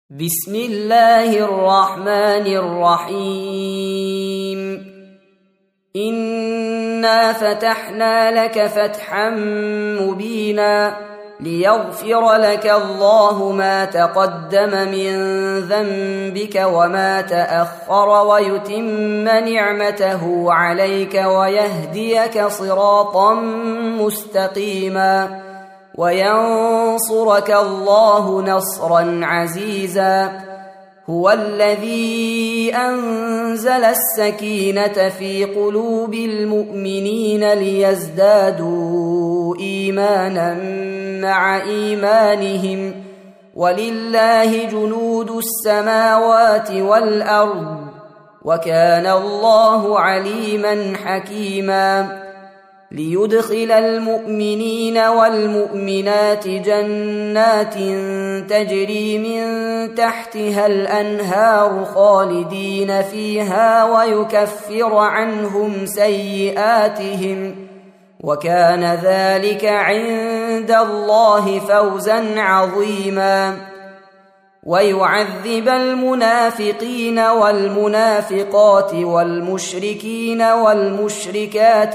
بسم الله الرحمن الرحيم إنا فتحنا لك فتحا مبينا ليغفر لك الله ما تقدم من ذنبك وما تأخر ويتم نعمته عليك ويهديك صراطا مستقيما وينصرك الله نصرا عزيزا هو الذي أنزل السكينة في قلوب المؤمنين ليزدادوا إيمانا مع إيمانهم ولله جنود السماوات والأرض وكان الله عليما حكيما ليدخل المؤمنين والمؤمنات جنات تجري من تحتها الأنهار خالدين فيها ويكفر عنهم سيئاتهم وكان ذلك عند الله فوزا عظيما ويعذب المنافقين والمنافقات والمشركين والمشركات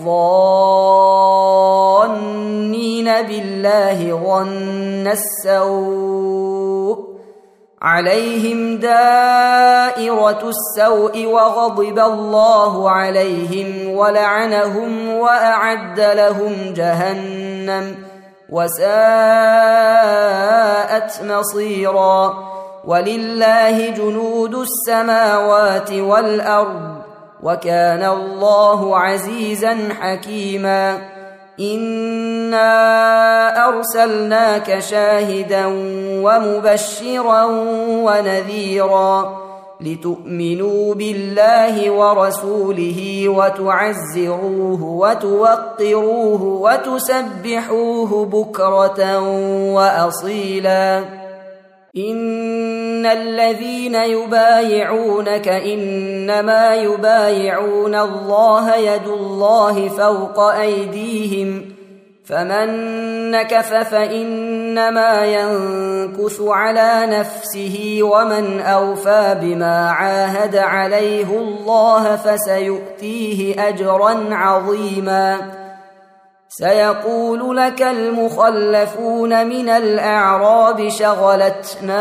الظانين بالله ظن السوء عليهم دائرة السوء وغضب الله عليهم ولعنهم وأعد لهم جهنم وساءت مصيرا ولله جنود السماوات والأرض وكان الله عزيزا حكيما إنا أرسلناك شاهدا ومبشرا ونذيرا لتؤمنوا بالله ورسوله وتعزروه وتوقروه وتسبحوه بكرة وأصيلا إن الذين يبايعونك إنما يبايعون الله يد الله فوق أيديهم فمن نكث فإنما ينكث على نفسه ومن أوفى بما عاهد عليه الله فسيؤتيه أجرا عظيما سيقول لك المخلفون من الأعراب شغلتنا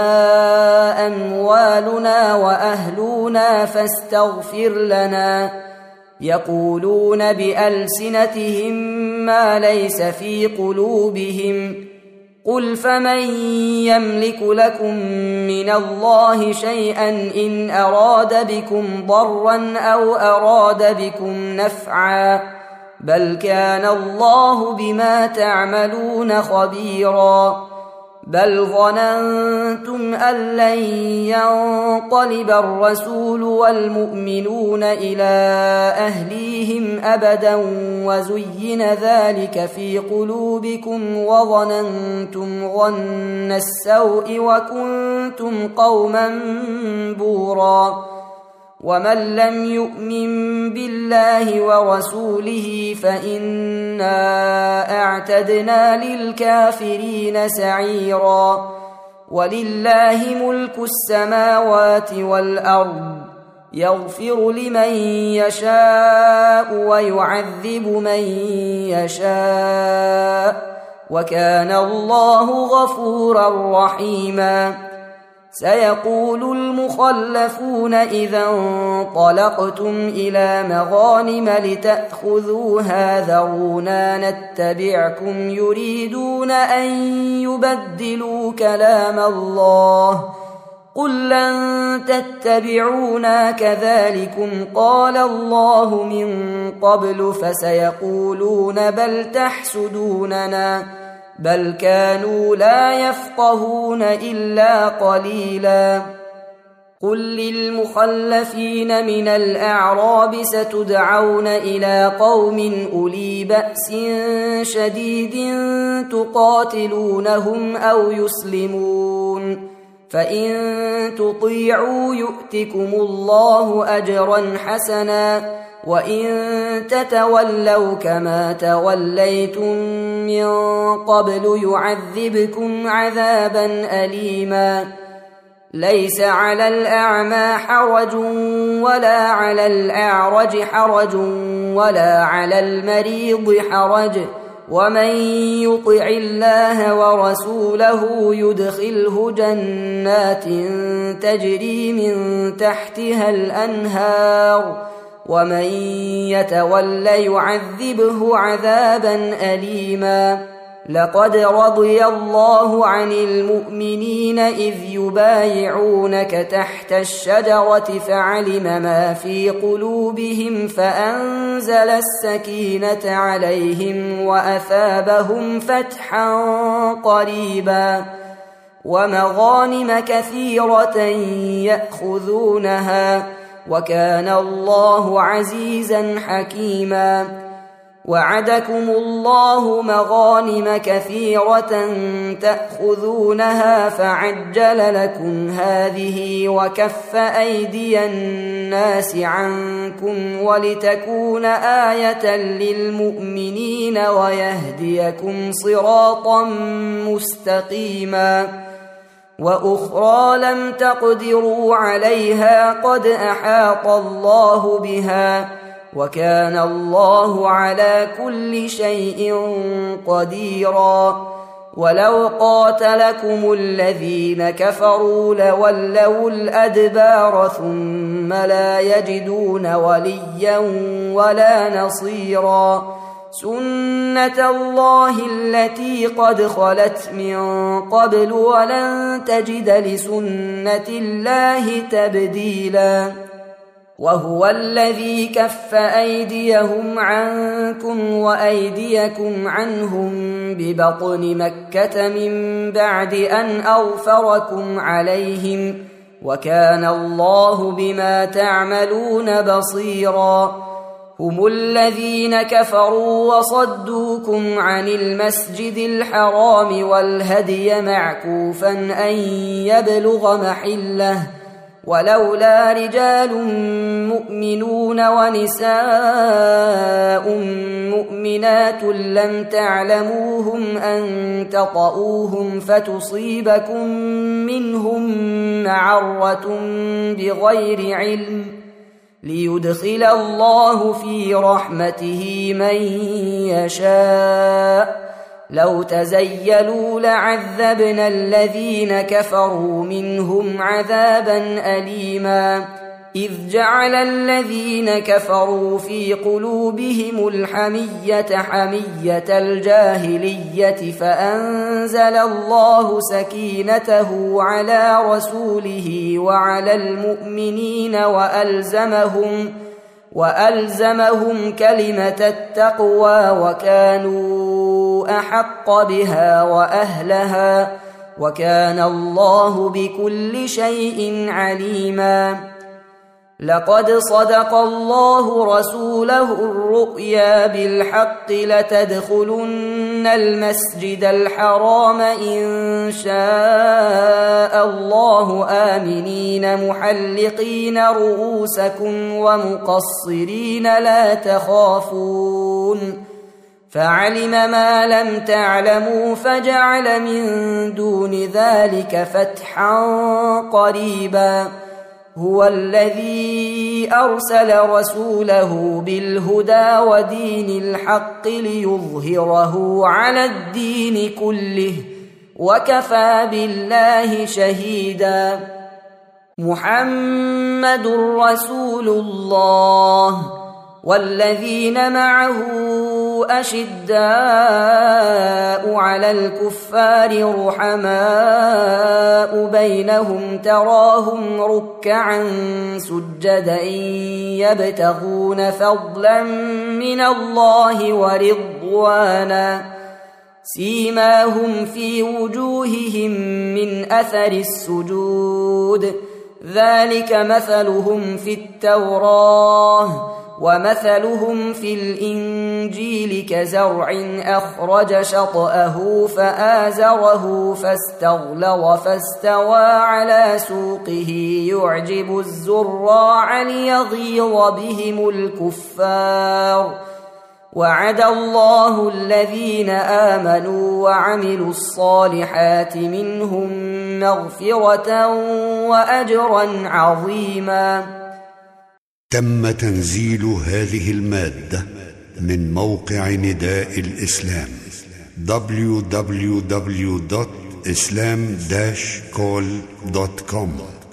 أموالنا وأهلنا فاستغفر لنا يقولون بألسنتهم ما ليس في قلوبهم قل فمن يملك لكم من الله شيئا إن أراد بكم ضرا أو أراد بكم نفعا بل كان الله بما تعملون خبيرا بل ظننتم أن لن ينقلب الرسول والمؤمنون إلى أهليهم أبدا وزين ذلك في قلوبكم وظننتم ظن السوء وكنتم قوما بورا ومن لم يؤمن بالله ورسوله فإنا أعتدنا للكافرين سعيرا ولله ملك السماوات والأرض يغفر لمن يشاء ويعذب من يشاء وكان الله غفورا رحيما سيقول المخلفون إذا انطلقتم إلى مغانم لتأخذوها ذرونا نتبعكم يريدون أن يبدلوا كلام الله قل لن تتبعونا كذلكم قال الله من قبل فسيقولون بل تحسدوننا بل كانوا لا يفقهون إلا قليلا قل للمخلفين من الأعراب ستدعون إلى قوم أولي بأس شديد تقاتلونهم أو يسلمون فإن تطيعوا يؤتكم الله أجرا حسنا وإن تتولوا كما توليتم من قبل يعذبكم عذابا أليما ليس على الأعمى حرج ولا على الأعرج حرج ولا على المريض حرج، ومن يطع الله ورسوله يدخله جنات تجري من تحتها الأنهار، ومن يتول يعذبه عذابا أليما. لقد رضي الله عن المؤمنين إذ يبايعونك تحت الشجرة فعلم ما في قلوبهم فأنزل السكينة عليهم وأثابهم فتحا قريبا ومغانم كثيرة يأخذونها، وكان الله عزيزا حكيما. وعدكم الله مغانم كثيرة تأخذونها فعجل لكم هذه وكف أيدي الناس عنكم ولتكون آية للمؤمنين ويهديكم صراطا مستقيما. وأخرى لم تقدروا عليها قد أحاط الله بها، وكان الله على كل شيء قديرا. ولو قاتلكم الذين كفروا لولوا الأدبار ثم لا يجدون وليا ولا نصيرا. سنة الله التي قد خلت من قبل ولن تجد لسنة الله تبديلا. وهو الذي كف أيديهم عنكم وأيديكم عنهم ببطن مكة من بعد أن أظفركم عليهم، وكان الله بما تعملون بصيرا. هم الذين كفروا وصدوكم عن المسجد الحرام والهدي معكوفا أن يبلغ محله، ولولا رجال مؤمنون ونساء مؤمنات لم تعلموهم أن تطؤوهم فتصيبكم منهم معرة بغير علم، ليدخل الله في رحمته من يشاء. لو تزيلوا لعذبنا الذين كفروا منهم عذابا أليما. إذ جعل الذين كفروا في قلوبهم الحمية حمية الجاهلية فأنزل الله سكينته على رسوله وعلى المؤمنين وألزمهم كلمة التقوى وكانوا أحق بها وأهلها، وكان الله بكل شيء عليما. لقد صدق الله رسوله الرؤيا بالحق لتدخلن المسجد الحرام إن شاء الله آمنين محلقين رؤوسكم ومقصرين لا تخافون، فعلم ما لم تعلموا فجعل من دون ذلك فتحا قريبا. هو الذي أرسل رسوله بالهدى ودين الحق ليظهره على الدين كله، وكفى بالله شهيدا. محمد رسول الله والذين معه أشداء على الكفار رحماء بينهم تراهم ركعا سجدا يبتغون فضلا من الله ورضوانا، سيماهم في وجوههم من أثر السجود، ذلك مثلهم في التوراة ومثلهم في الإنجيل كزرع أخرج شطأه فآزره فاستغلظ فاستوى على سوقه يعجب الزراع ليغيظ بهم الكفار، وعد الله الذين آمنوا وعملوا الصالحات منهم مغفرة وأجرا عظيما. تم تنزيل هذه المادة من موقع نداء الإسلام www.islam-call.com